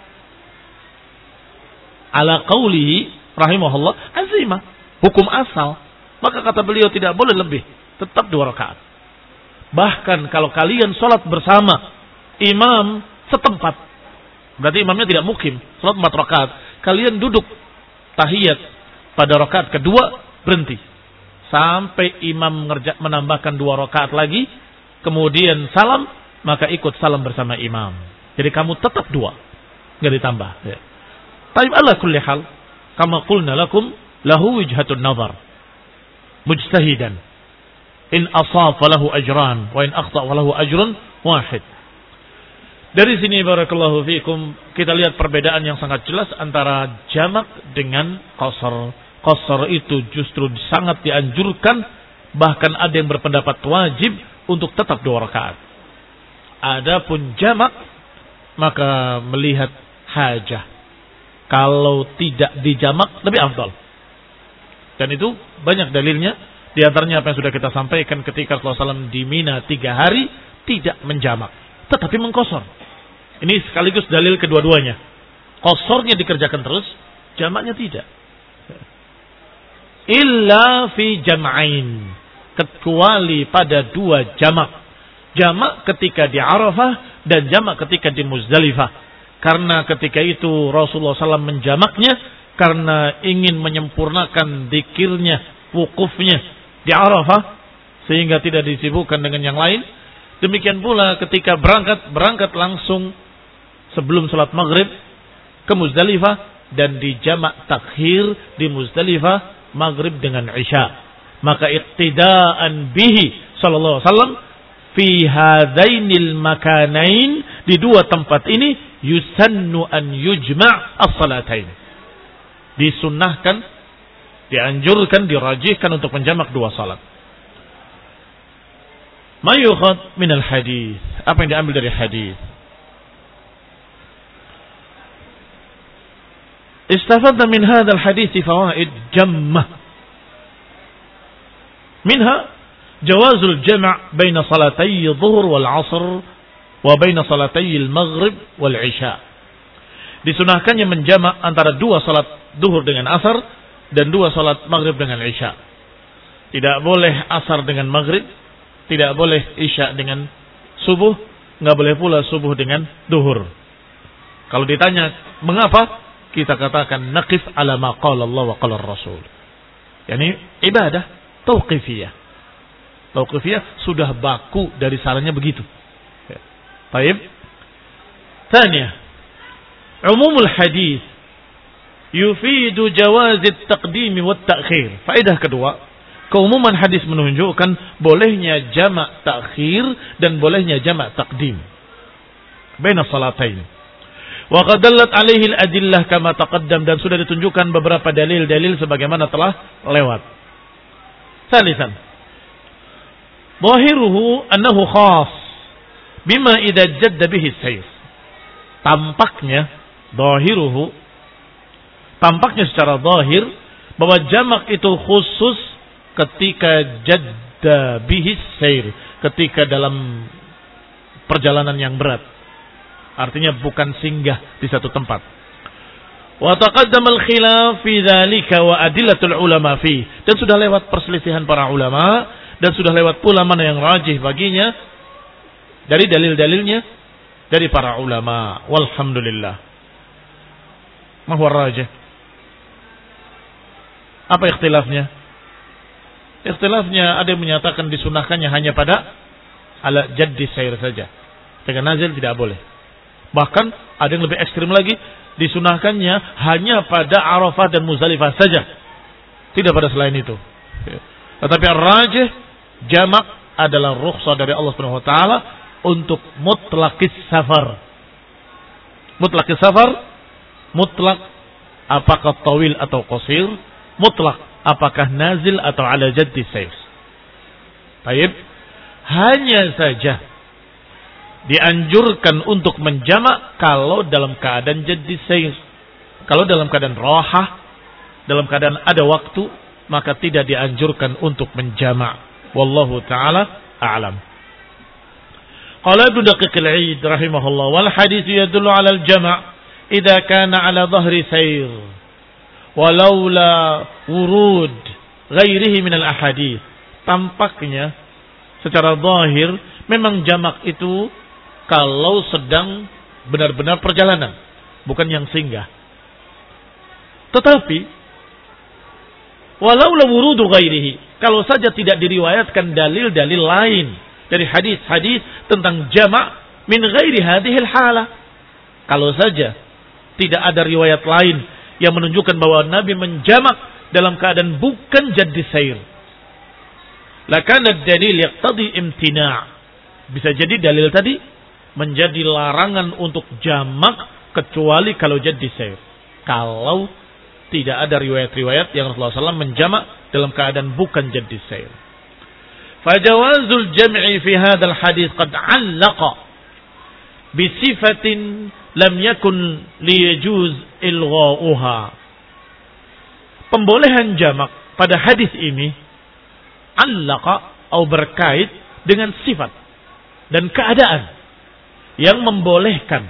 Ala qaulihi rahimahullah azimah, hukum asal. Maka kata beliau tidak boleh lebih, tetap dua rakaat. Bahkan kalau kalian salat bersama imam setempat, berarti imamnya tidak mukim, salat empat rakaat, kalian duduk tahiyat pada rakaat kedua, berhenti sampai imam menambahkan dua rakaat lagi, kemudian salam, maka ikut salam bersama imam. Jadi kamu tetap dua, nggak ditambah. Ya. Taib ala kulli hal, kama qulna lakum lahu wijhatun nazar, mujtahidan. In asaf falahu ajran, wa in akhta falahu ajrun wahid. Dari sini barakallahu fiikum kita lihat perbedaan yang sangat jelas antara jamak dengan qasar. Qasar itu justru sangat dianjurkan, bahkan ada yang berpendapat wajib untuk tetap dua rakaat. Adapun jamak maka melihat hajah. Kalau tidak dijamak lebih afdal. Dan itu banyak dalilnya. Di antaranya apa yang sudah kita sampaikan ketika Rasulullah shallallahu alaihi wasallam di Mina tiga hari tidak menjamak, tetapi mengqasar. Ini sekaligus dalil kedua-duanya. Qasarnya dikerjakan terus, jamaknya tidak. Illa fi jam'ain, kecuali pada dua jamak. Jamak ketika di Arafah dan jamak ketika di Muzdalifah. Karena ketika itu Rasulullah shallallahu alaihi wasallam menjamaknya karena ingin menyempurnakan dzikirnya, wukufnya di Arafah sehingga tidak disibukkan dengan yang lain. Demikian pula ketika berangkat berangkat langsung sebelum salat maghrib ke Muzdalifah dan di jamak takhir di Muzdalifah maghrib dengan isya. Maka iqtidaan bihi sallallahu alaihi wasallam fi hadainil makanain, di dua tempat ini yusannu an yujma' as-salatain. Disunnahkan, dianjurkan, dirajihkan untuk menjamak dua salat. Ma yukhad min al-hadis, apa yang diambil dari hadis? Istafadna min hadzal hadis fawaid jammah. Minha jawazul jam' baina salatay dhuhr wal 'ashr wa baina salatay al-maghrib wal 'isya. Disunahkannya menjamak antara dua salat zuhur dengan asar dan dua salat maghrib dengan isya. Tidak boleh asar dengan maghrib, tidak boleh isya dengan subuh, nggak boleh pula subuh dengan duhur. Kalau ditanya mengapa, kita katakan naqif ala ma qala Allah wa qala Rasul. Yani ibadah tauqifiyah. Tauqifiyah sudah baku dari sarannya begitu. Baik. Tanya, umumul hadis yufidu jawaz at-taqdim wa at-ta'khir. Faedah kedua, keumuman hadis menunjukkan bolehnya jamak takhir dan bolehnya jamak taqdim baina salatain. Wa qad dallat alaihi al-adillah kama taqaddam, dan sudah ditunjukkan beberapa dalil-dalil sebagaimana telah lewat. Salisan, Zahiruhu annahu khas bima idza jadda bihi sayf. Tampaknya zahiruhu, tampaknya secara zahir bahwa jamak itu khusus ketika jadda bihi sayr, ketika dalam perjalanan yang berat. Artinya bukan singgah di satu tempat. Wa taqaddama al-khilaf fi dzalika wa adillatul ulama fi. Dan sudah lewat perselisihan para ulama dan sudah lewat pula mana yang rajih baginya dari dalil-dalilnya dari para ulama. Walhamdulillah. Ma huwa rajih? Apa ikhtilafnya? Ikhtilafnya ada yang menyatakan disunahkannya hanya pada ala jaddi sayr saja. Dengan nazil tidak boleh. Bahkan ada yang lebih ekstrim lagi, disunahkannya hanya pada Arafah dan Muzdalifah saja. Tidak pada selain itu. Tetapi ar-rajih, jamak adalah rukhsah dari Allah Subhanahu wa taala untuk mutlaqis safar. Mutlaqis safar, mutlak apakah tawil atau qasir, mutlak apakah nazil atau ala jaddi sayr. Baik, hanya saja dianjurkan untuk menjamak kalau dalam keadaan jaddi sayr. Kalau dalam keadaan rohah, dalam keadaan ada waktu, maka tidak dianjurkan untuk menjamak. Wallahu ta'ala a'lam. Qala Ibnu Daqiq al-Eid rahimahullah, wal hadits yadullu 'ala al-jam' idza kana 'ala dhahri sayr walaula wurud ghairihi min al-ahadits. Tampaknya secara zahir memang jamak itu kalau sedang benar-benar perjalanan, bukan yang singgah. Tetapi walau la wurudu ghairihi, kalau saja tidak diriwayatkan dalil-dalil lain dari hadis-hadis tentang jamak min ghairi hadhil hala, kalau saja tidak ada riwayat lain yang menunjukkan bahwa Nabi menjamak dalam keadaan bukan jaddi sayr, lakana dalil yaqtadi imtina'. Bisa jadi dalil tadi menjadi larangan untuk jamak kecuali kalau jaddi sayr. Kalau tidak ada riwayat-riwayat yang Rasulullah shallallahu alaihi wasallam menjamak dalam keadaan bukan jaddi sayr. Fajawazul jam'i fi hadzal hadis qad 'allaqa bi sifatin lam yakun liyajuz ilgha'uha. Pembolehan jamak pada hadis ini 'allaqa atau berkait dengan sifat dan keadaan yang membolehkan.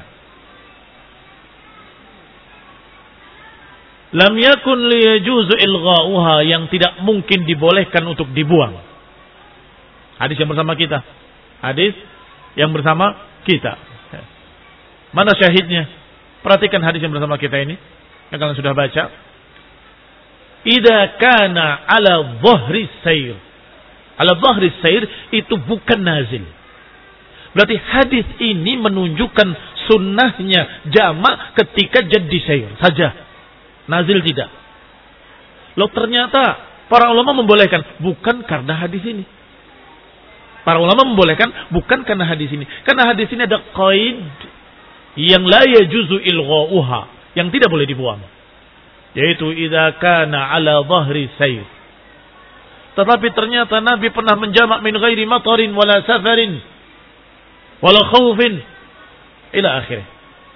Lam yakun liyajuzu ilgha'uha, yang tidak mungkin dibolehkan untuk dibuang. Hadis yang bersama kita. Hadis yang bersama kita. Mana syahidnya? Perhatikan hadis yang bersama kita ini yang kalian sudah baca. Idza kana ala dhahri sayr. Ala dhahri sayr itu bukan nazil. Berarti hadis ini menunjukkan sunnahnya jamak ketika jaddi sayr saja. Nazil tidak. Loh, ternyata para ulama membolehkan bukan karena hadis ini. Para ulama membolehkan bukan karena hadis ini. Karena hadis ini ada qaid yang la yajuzu ilgha'uha, yang tidak boleh dibuang. Yaitu idza kana ala dhahri sayr. Tetapi ternyata Nabi pernah menjamak min ghairi matarin wala safarin wala khawfin ila akhirih.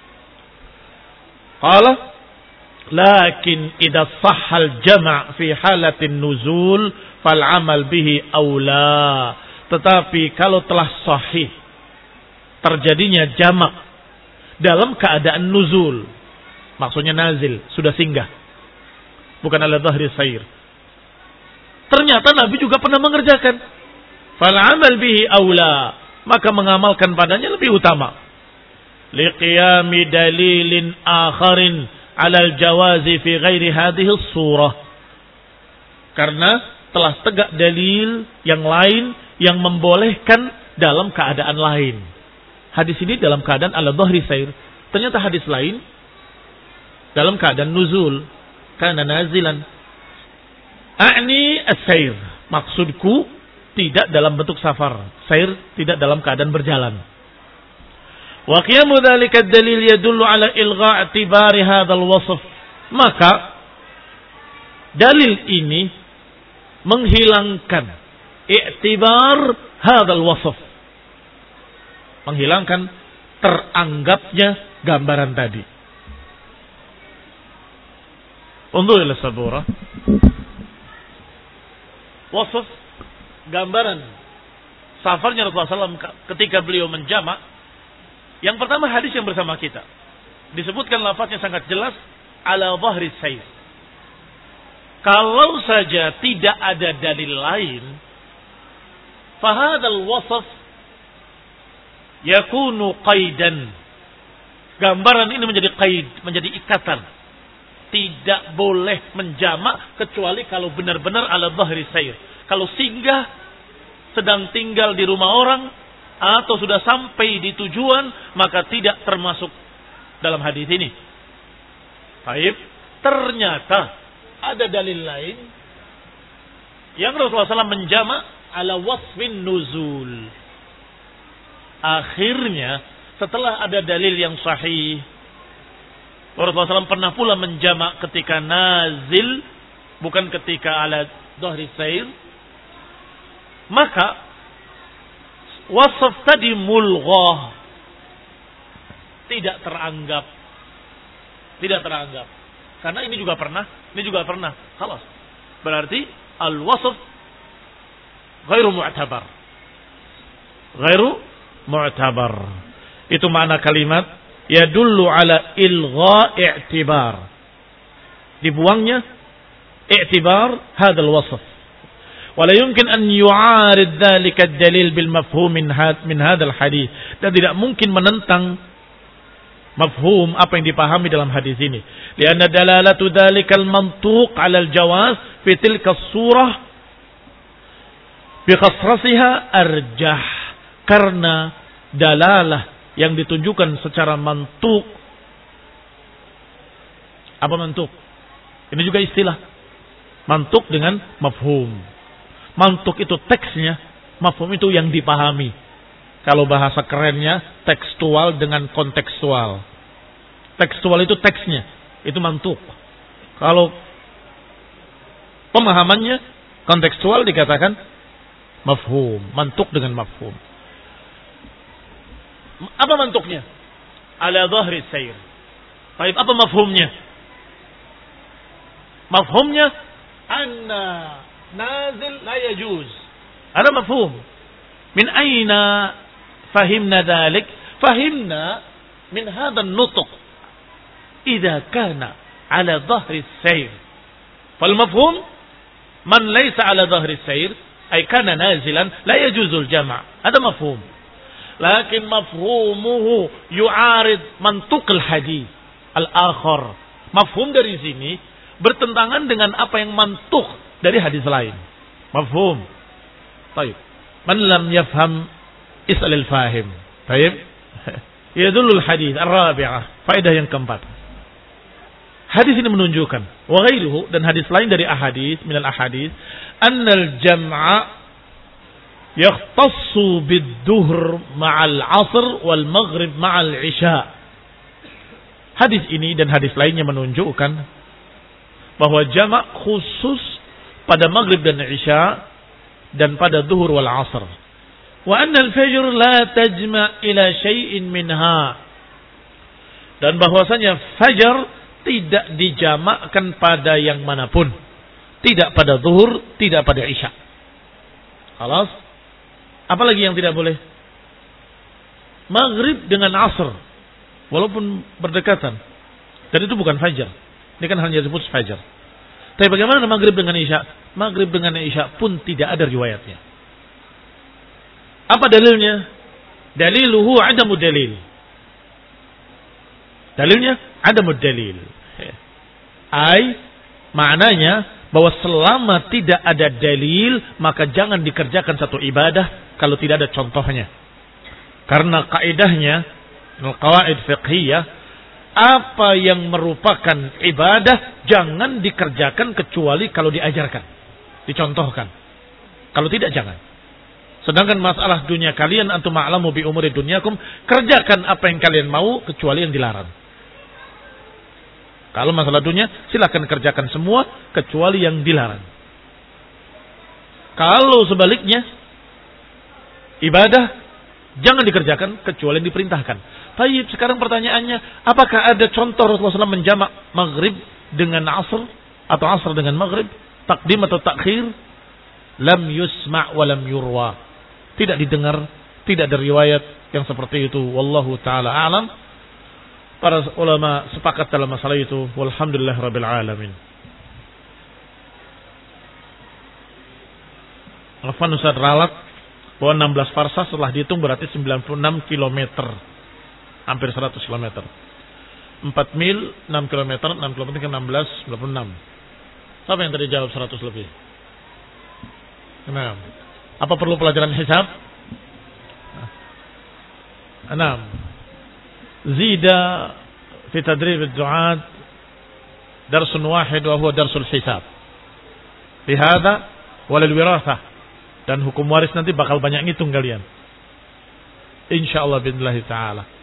Qala lakin idza sahha al-jam' fi halatin nuzul fal 'amal bihi aula. Tetapi kalau telah sahih terjadinya jamak dalam keadaan nuzul, maksudnya nazil, sudah singgah, bukan ala dhahri sayr, ternyata Nabi juga pernah mengerjakan, fal 'amal bihi aula, maka mengamalkan padanya lebih utama. Liqiyami dalilin akharin alal jawazi fi ghairi hadhihi surah, karena telah tegak dalil yang lain yang membolehkan dalam keadaan lain. Hadis ini dalam keadaan ala dhahri sayr, ternyata hadis lain dalam keadaan nuzul, kana nazilan. A'ni as-sayr, maksudku tidak dalam bentuk safar, sayr tidak dalam keadaan berjalan. Wa qiyamu dzalika ad-dalil yadullu ala ilgha' i'tibari hadzal wasf. Maka dalil ini menghilangkan i'tibar hadzal wasf. Menghilangkan teranggapnya gambaran tadi. Unzur ila sabura. Wasf gambaran safarnya Rasulullah sallallahu alaihi wasallam ketika beliau menjamak. Yang pertama hadis yang bersama kita. Disebutkan lafaznya sangat jelas, ala dhahri sayr. Kalau saja tidak ada dalil lain, fahadal wasf yakunu qaidan. Gambaran ini menjadi qaid, menjadi ikatan. Tidak boleh menjamak kecuali kalau benar-benar ala dhahri sayr. Kalau singgah sedang tinggal di rumah orang atau sudah sampai di tujuan, maka tidak termasuk dalam hadis ini. Baik, ternyata ada dalil lain yang Rasulullah shallallahu alaihi wasallam menjamak ala wasfin nuzul. Akhirnya setelah ada dalil yang sahih, Rasulullah shallallahu alaihi wasallam pernah pula menjamak ketika nazil, bukan ketika ala dhahri sayr. Maka wasf tadi mulghah, tidak teranggap, tidak teranggap. Karena ini juga pernah, ini juga pernah. Khalas. Berarti al-wasf ghairu mu'tabar. Ghairu mu'tabar. Itu makna kalimat yadullu ala ilgha i'tibar. Dibuangnya i'tibar hadzal wasf. Wala yumkin an yu'arid dzalika ad-dalil bil mafhum min had min hadzal hadis. Dan tidak mungkin menentang mafhum apa yang dipahami dalam hadis ini. Lianna dalalatu dzalikal mantuq 'ala al-jawaz fi tilka as-surah bi khasrasiha arjah. Karena dalalah yang ditunjukkan secara mantuq. Apa mantuq? Ini juga istilah. Mantuq dengan mafhum. Mantuk itu teksnya, mafhum itu yang dipahami. Kalau bahasa kerennya tekstual dengan kontekstual. Tekstual itu teksnya, itu mantuk. Kalau pemahamannya kontekstual dikatakan mafhum, mantuk dengan mafhum. Apa mantuknya? Ala dhahri sayr. Baik, apa mafhumnya? Mafhumnya anna nazil la yajuz. Ada mafhum. Min aina fahimna dhalik? Fahimna min hadha an-nutq idza kana ala dhahri as-sayr. Fal mafhum man laysa ala dhahri as-sayr ay kana nazilan la yajuzu al-jam'. Ada mafhum. Lakin mafhumuhu yu'arid mantuq al-hadis al-akhar. Mafhum dari sini bertentangan dengan apa yang mantuq dari hadis lain. Mafhum. Baik. Man lam yafham is'al al-fahim. Baik. Yadulul hadis ar-rabi'ah. Faedah yang keempat. Hadis ini menunjukkan wa ghairuhu, dan hadis lain dari ahadis minal ahadis, annal jam'a yakhtassu bid-duhr ma'al 'asr wal maghrib ma'al 'isha. Hadis ini dan hadis lainnya menunjukkan bahwa jamak khusus pada maghrib dan isya dan pada zuhur wal asr. Wa anna al-fajr la tajma' ila syai'in minha. Dan bahwasanya fajar tidak dijamakkan pada yang manapun. Tidak pada zuhur, tidak pada isya. Khalas. Apalagi yang tidak boleh? Maghrib dengan asr. Walaupun berdekatan. Dan itu bukan fajar. Ini kan hanya disebut fajar. Tapi bagaimana maghrib dengan isya? Maghrib dengan isya pun tidak ada riwayatnya. Apa dalilnya? Daliluhu adamu dalil. Dalilnya adamu dalil. Ai, maknanya bahwa selama tidak ada dalil, maka jangan dikerjakan satu ibadah kalau tidak ada contohnya. Karena kaidahnya, al-qawaid fiqhiyah, apa yang merupakan ibadah jangan dikerjakan kecuali kalau diajarkan, dicontohkan. Kalau tidak, jangan. Sedangkan masalah dunia kalian, antum a'lamu bi umuri dunyakum, kerjakan apa yang kalian mau kecuali yang dilarang. Kalau masalah dunia, silakan kerjakan semua kecuali yang dilarang. Kalau sebaliknya, ibadah jangan dikerjakan kecuali yang diperintahkan. Baik, sekarang pertanyaannya, apakah ada contoh Rasulullah shallallahu alaihi wasallam menjamak maghrib dengan asr atau asr dengan maghrib, takdim atau takhir? Lam yusma' wa lam yurwa. Tidak didengar, tidak ada riwayat yang seperti itu. Wallahu taala a'lam. Para ulama sepakat dalam masalah itu. Walhamdulillah rabbil alamin. Alfan Ustaz ralat bahwa enam belas farsa setelah dihitung berarti sembilan puluh enam kilometer. Hampir seratus kilometer. empat mil, enam kilometer, enam kilometer ke enam belas, sembilan puluh enam. Siapa yang tadi jawab seratus lebih? Enam. Apa perlu pelajaran hisab? Enam. Zida fi tadrib ad-du'at darsun wahid wa huwa darsul hisab. Lihada walil wirasah. Dan hukum waris nanti bakal banyak ngitung kalian. Insyaallah billahi ta'ala.